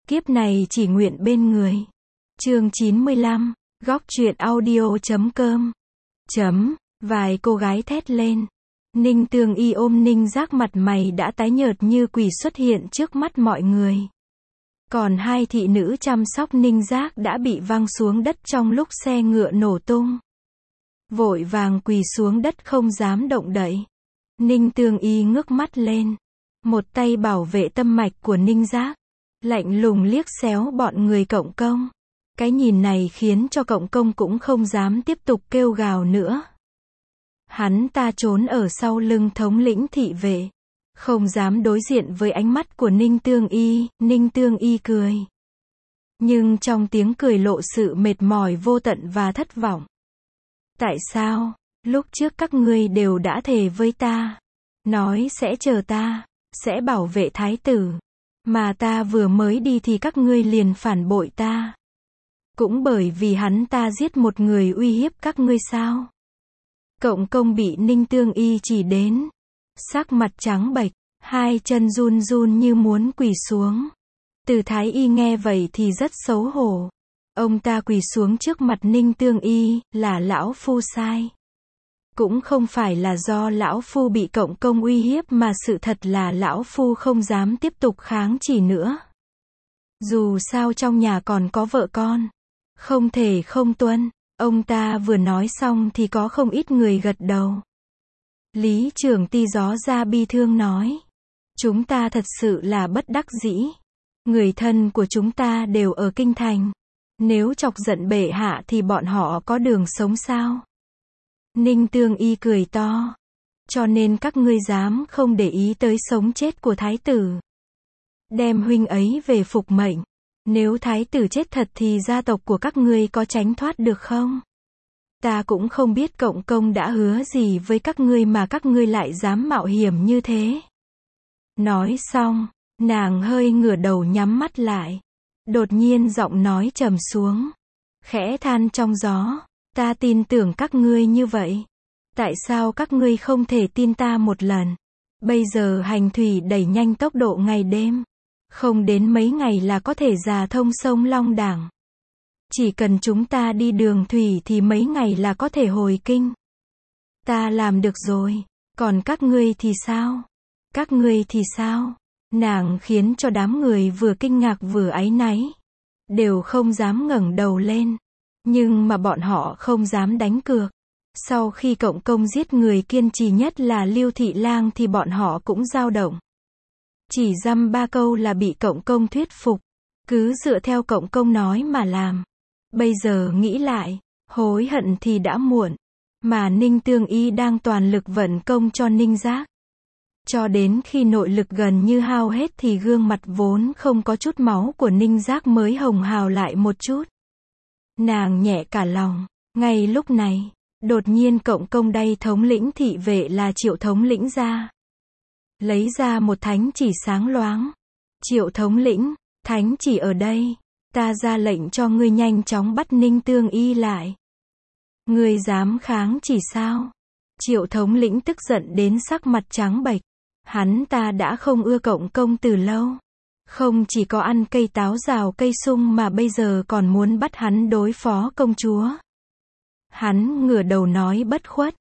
Kiếp này chỉ nguyện bên người. Chương 95, góc truyện audio.com. Vài cô gái thét lên. Ninh Tương Y ôm Ninh Giác, mặt mày đã tái nhợt như quỷ xuất hiện trước mắt mọi người. Còn hai thị nữ chăm sóc Ninh Giác đã bị văng xuống đất trong lúc xe ngựa nổ tung. Vội vàng quỳ xuống đất không dám động đậy. Ninh Tương Y ngước mắt lên. Một tay bảo vệ tâm mạch của Ninh Giác. Lạnh lùng liếc xéo bọn người Cộng Công. Cái nhìn này khiến cho Cộng Công cũng không dám tiếp tục kêu gào nữa. Hắn ta trốn ở sau lưng thống lĩnh thị vệ. Không dám đối diện với ánh mắt của Ninh Tương Y. Ninh Tương Y cười. Nhưng trong tiếng cười lộ sự mệt mỏi vô tận và thất vọng. Tại sao, lúc trước các ngươi đều đã thề với ta, nói sẽ chờ ta, sẽ bảo vệ thái tử, mà ta vừa mới đi thì các ngươi liền phản bội ta. Cũng bởi vì hắn ta giết một người uy hiếp các ngươi sao? Cộng Công bị Ninh Tương Y chỉ đến, sắc mặt trắng bệch, hai chân run run như muốn quỳ xuống. Từ Thái Y nghe vậy thì rất xấu hổ. Ông ta quỳ xuống trước mặt Ninh Tương Y, là lão phu sai. Cũng không phải là do lão phu bị Cộng Công uy hiếp mà sự thật là lão phu không dám tiếp tục kháng chỉ nữa. Dù sao trong nhà còn có vợ con, không thể không tuân. Ông ta vừa nói xong thì có không ít người gật đầu. Lý Trường Ty gió ra bi thương nói. Chúng ta thật sự là bất đắc dĩ. Người thân của chúng ta đều ở kinh thành. Nếu chọc giận bệ hạ thì bọn họ có đường sống sao? Ninh Tương Y cười to. Cho nên các ngươi dám không để ý tới sống chết của thái tử. Đem huynh ấy về phục mệnh. Nếu thái tử chết thật thì gia tộc của các ngươi có tránh thoát được không? Ta cũng không biết Cộng Công đã hứa gì với các ngươi mà các ngươi lại dám mạo hiểm như thế. Nói xong, nàng hơi ngửa đầu nhắm mắt lại. Đột nhiên giọng nói trầm xuống. Khẽ than trong gió. Ta tin tưởng các ngươi như vậy. Tại sao các ngươi không thể tin ta một lần? Bây giờ hành thủy đẩy nhanh tốc độ ngày đêm. Không đến mấy ngày là có thể rà thông sông Long Đảng. Chỉ cần chúng ta đi đường thủy thì mấy ngày là có thể hồi kinh. Ta làm được rồi. Còn các ngươi thì sao? Các ngươi thì sao? Nàng khiến cho đám người vừa kinh ngạc vừa áy náy. Đều không dám ngẩng đầu lên. Nhưng mà bọn họ không dám đánh cược. Sau khi Cộng Công giết người kiên trì nhất là Lưu Thị Lang thì bọn họ cũng dao động. Chỉ dăm ba câu là bị Cộng Công thuyết phục. Cứ dựa theo Cộng Công nói mà làm. Bây giờ nghĩ lại, hối hận thì đã muộn. Mà Ninh Tương Y đang toàn lực vận công cho Ninh Giác. Cho đến khi nội lực gần như hao hết thì gương mặt vốn không có chút máu của Ninh Giác mới hồng hào lại một chút. Nàng nhẹ cả lòng. Ngay lúc này, đột nhiên Cộng Công đay thống lĩnh thị vệ là Triệu thống lĩnh ra. Lấy ra một thánh chỉ sáng loáng. Triệu thống lĩnh, thánh chỉ ở đây. Ta ra lệnh cho ngươi nhanh chóng bắt Ninh Tương Y lại. Ngươi dám kháng chỉ sao? Triệu thống lĩnh tức giận đến sắc mặt trắng bệch. Hắn ta đã không ưa Cộng Công từ lâu. Không chỉ có ăn cây táo rào cây sung mà bây giờ còn muốn bắt hắn đối phó công chúa. Hắn ngửa đầu nói bất khuất.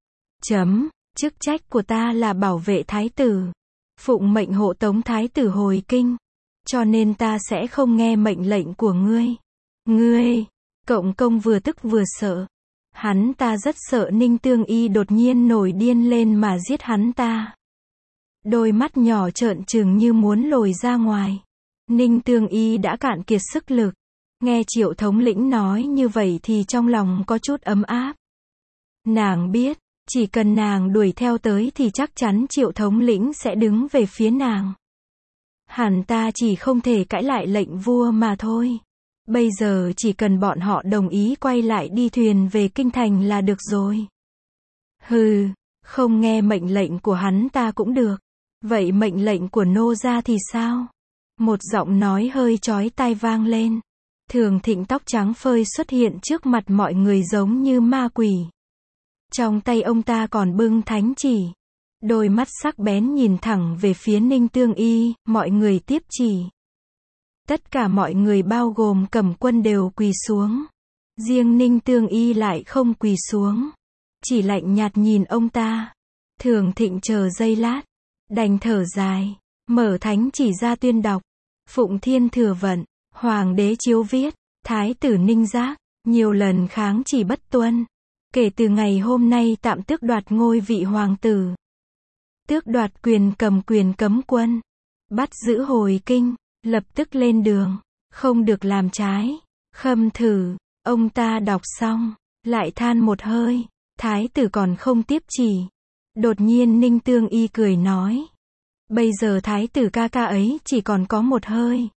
Chức trách của ta là bảo vệ thái tử. Phụng mệnh hộ tống thái tử hồi kinh. Cho nên ta sẽ không nghe mệnh lệnh của ngươi. Ngươi! Cộng Công vừa tức vừa sợ. Hắn ta rất sợ Ninh Tương Y đột nhiên nổi điên lên mà giết hắn ta. Đôi mắt nhỏ trợn trừng như muốn lồi ra ngoài. Ninh Tương Y đã cạn kiệt sức lực. Nghe Triệu thống lĩnh nói như vậy thì trong lòng có chút ấm áp. Nàng biết, chỉ cần nàng đuổi theo tới thì chắc chắn Triệu thống lĩnh sẽ đứng về phía nàng. Hẳn ta chỉ không thể cãi lại lệnh vua mà thôi. Bây giờ chỉ cần bọn họ đồng ý quay lại đi thuyền về kinh thành là được rồi. Hừ, không nghe mệnh lệnh của hắn ta cũng được. Vậy mệnh lệnh của nô gia thì sao? Một giọng nói hơi chói tai vang lên. Thường Thịnh tóc trắng phơi xuất hiện trước mặt mọi người giống như ma quỷ. Trong tay ông ta còn bưng thánh chỉ. Đôi mắt sắc bén nhìn thẳng về phía Ninh Tương Y, mọi người tiếp chỉ. Tất cả mọi người bao gồm Cẩm Quân đều quỳ xuống. Riêng Ninh Tương Y lại không quỳ xuống. Chỉ lạnh nhạt nhìn ông ta. Thường Thịnh chờ giây lát. Đành thở dài. Mở thánh chỉ ra tuyên đọc. Phụng Thiên Thừa Vận. Hoàng đế chiếu viết. Thái tử Ninh Giác. Nhiều lần kháng chỉ bất tuân. Kể từ ngày hôm nay tạm tước đoạt ngôi vị hoàng tử. Tước đoạt quyền cầm quyền cấm quân. Bắt giữ hồi kinh. Lập tức lên đường. Không được làm trái. Khâm thử. Ông ta đọc xong. Lại than một hơi. Thái tử còn không tiếp chỉ. Đột nhiên Ninh Tương Y cười nói. Bây giờ thái tử ca ca ấy chỉ còn có một hơi.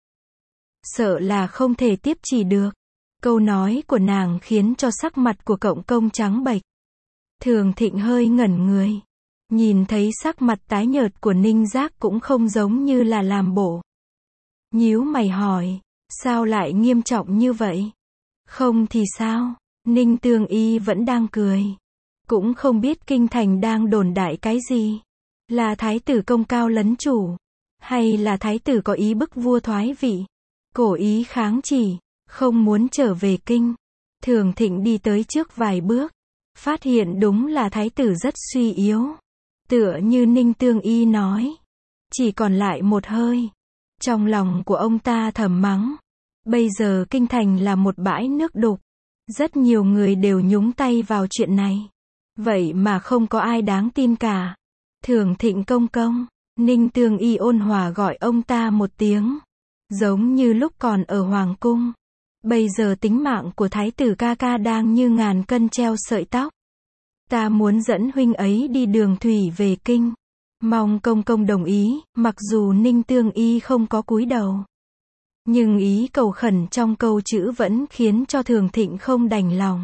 Sợ là không thể tiếp chỉ được. Câu nói của nàng khiến cho sắc mặt của Cộng Công trắng bệch. Thường Thịnh hơi ngẩn người. Nhìn thấy sắc mặt tái nhợt của Ninh Giác cũng không giống như là làm bộ. Nhíu mày hỏi. Sao lại nghiêm trọng như vậy? Không thì sao? Ninh Tương Y vẫn đang cười. Cũng không biết kinh thành đang đồn đại cái gì. Là thái tử công cao lấn chủ. Hay là thái tử có ý bức vua thoái vị. Cố ý kháng chỉ. Không muốn trở về kinh. Thường Thịnh đi tới trước vài bước. Phát hiện đúng là thái tử rất suy yếu. Tựa như Ninh Tương Y nói. Chỉ còn lại một hơi. Trong lòng của ông ta thầm mắng. Bây giờ kinh thành là một bãi nước đục. Rất nhiều người đều nhúng tay vào chuyện này. Vậy mà không có ai đáng tin cả. Thường Thịnh công công. Ninh Tương Y ôn hòa gọi ông ta một tiếng. Giống như lúc còn ở hoàng cung. Bây giờ tính mạng của thái tử ca ca đang như ngàn cân treo sợi tóc. Ta muốn dẫn huynh ấy đi đường thủy về kinh. Mong công công đồng ý, mặc dù Ninh Tương Y không có cúi đầu. Nhưng ý cầu khẩn trong câu chữ vẫn khiến cho Thường Thịnh không đành lòng.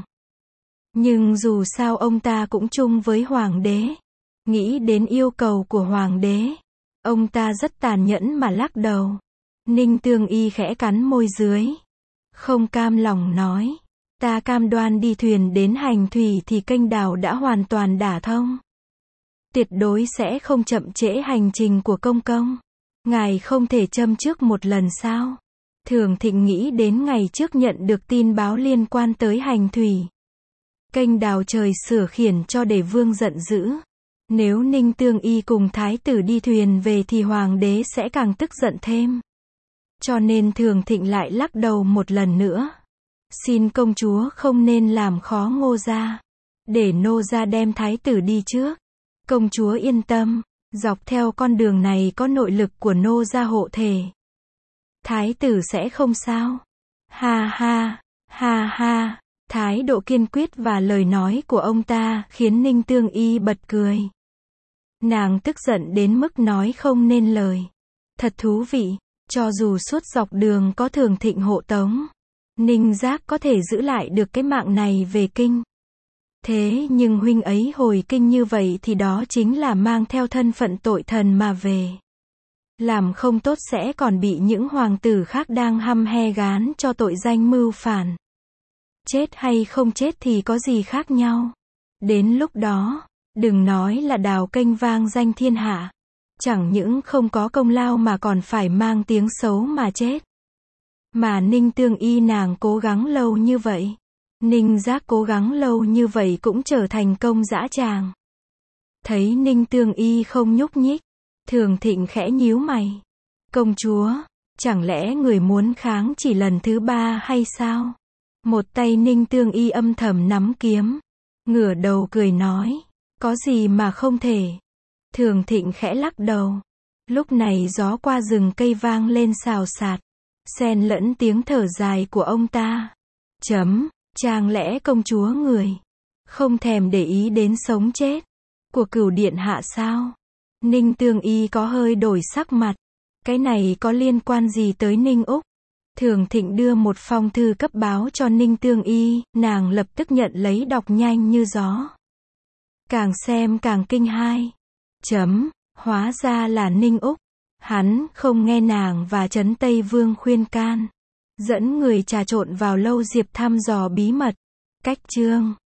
Nhưng dù sao ông ta cũng chung với hoàng đế. Nghĩ đến yêu cầu của hoàng đế. Ông ta rất tàn nhẫn mà lắc đầu. Ninh Tương Y khẽ cắn môi dưới. Không cam lòng nói. Ta cam đoan đi thuyền đến hành thủy thì kênh đào đã hoàn toàn đả thông. Tuyệt đối sẽ không chậm trễ hành trình của công công. Ngài không thể châm trước một lần sao? Thường Thịnh nghĩ đến ngày trước nhận được tin báo liên quan tới hành thủy. Kênh đào trời sửa khiển cho để vương giận dữ. Nếu Ninh Tương Y cùng thái tử đi thuyền về thì hoàng đế sẽ càng tức giận thêm. Cho nên Thường Thịnh lại lắc đầu một lần nữa. Xin công chúa không nên làm khó Ngô gia. Để nô gia đem thái tử đi trước. Công chúa yên tâm. Dọc theo con đường này có nội lực của nô gia hộ thể. Thái tử sẽ không sao. Ha ha, ha ha. Thái độ kiên quyết và lời nói của ông ta khiến Ninh Tương Y bật cười. Nàng tức giận đến mức nói không nên lời. Thật thú vị. Cho dù suốt dọc đường có Thường Thịnh hộ tống. Ninh Giác có thể giữ lại được cái mạng này về kinh. Thế nhưng huynh ấy hồi kinh như vậy thì đó chính là mang theo thân phận tội thần mà về. Làm không tốt sẽ còn bị những hoàng tử khác đang hăm he gán cho tội danh mưu phản. Chết hay không chết thì có gì khác nhau. Đến lúc đó, đừng nói là đào kênh vang danh thiên hạ. Chẳng những không có công lao mà còn phải mang tiếng xấu mà chết. Mà Ninh Tương Y nàng cố gắng lâu như vậy. Ninh Giác cố gắng lâu như vậy cũng trở thành công dã tràng. Thấy Ninh Tương Y không nhúc nhích. Thường Thịnh khẽ nhíu mày. Công chúa, chẳng lẽ người muốn kháng chỉ lần thứ 3 hay sao? Một tay Ninh Tương Y âm thầm nắm kiếm. Ngửa đầu cười nói. Có gì mà không thể. Thường Thịnh khẽ lắc đầu. Lúc này gió qua rừng cây vang lên xào xạc. Xen lẫn tiếng thở dài của ông ta. Chẳng lẽ công chúa người không thèm để ý đến sống chết của Cửu điện hạ sao? Ninh Tương Y có hơi đổi sắc mặt. Cái này có liên quan gì tới Ninh Úc? Thường Thịnh đưa một phong thư cấp báo cho Ninh Tương Y, nàng lập tức nhận lấy đọc nhanh như gió. Càng xem càng kinh hai. Hóa ra là Ninh Úc. Hắn không nghe nàng và Trấn Tây Vương khuyên can. Dẫn người trà trộn vào lâu Diệp thăm dò bí mật. Cách chương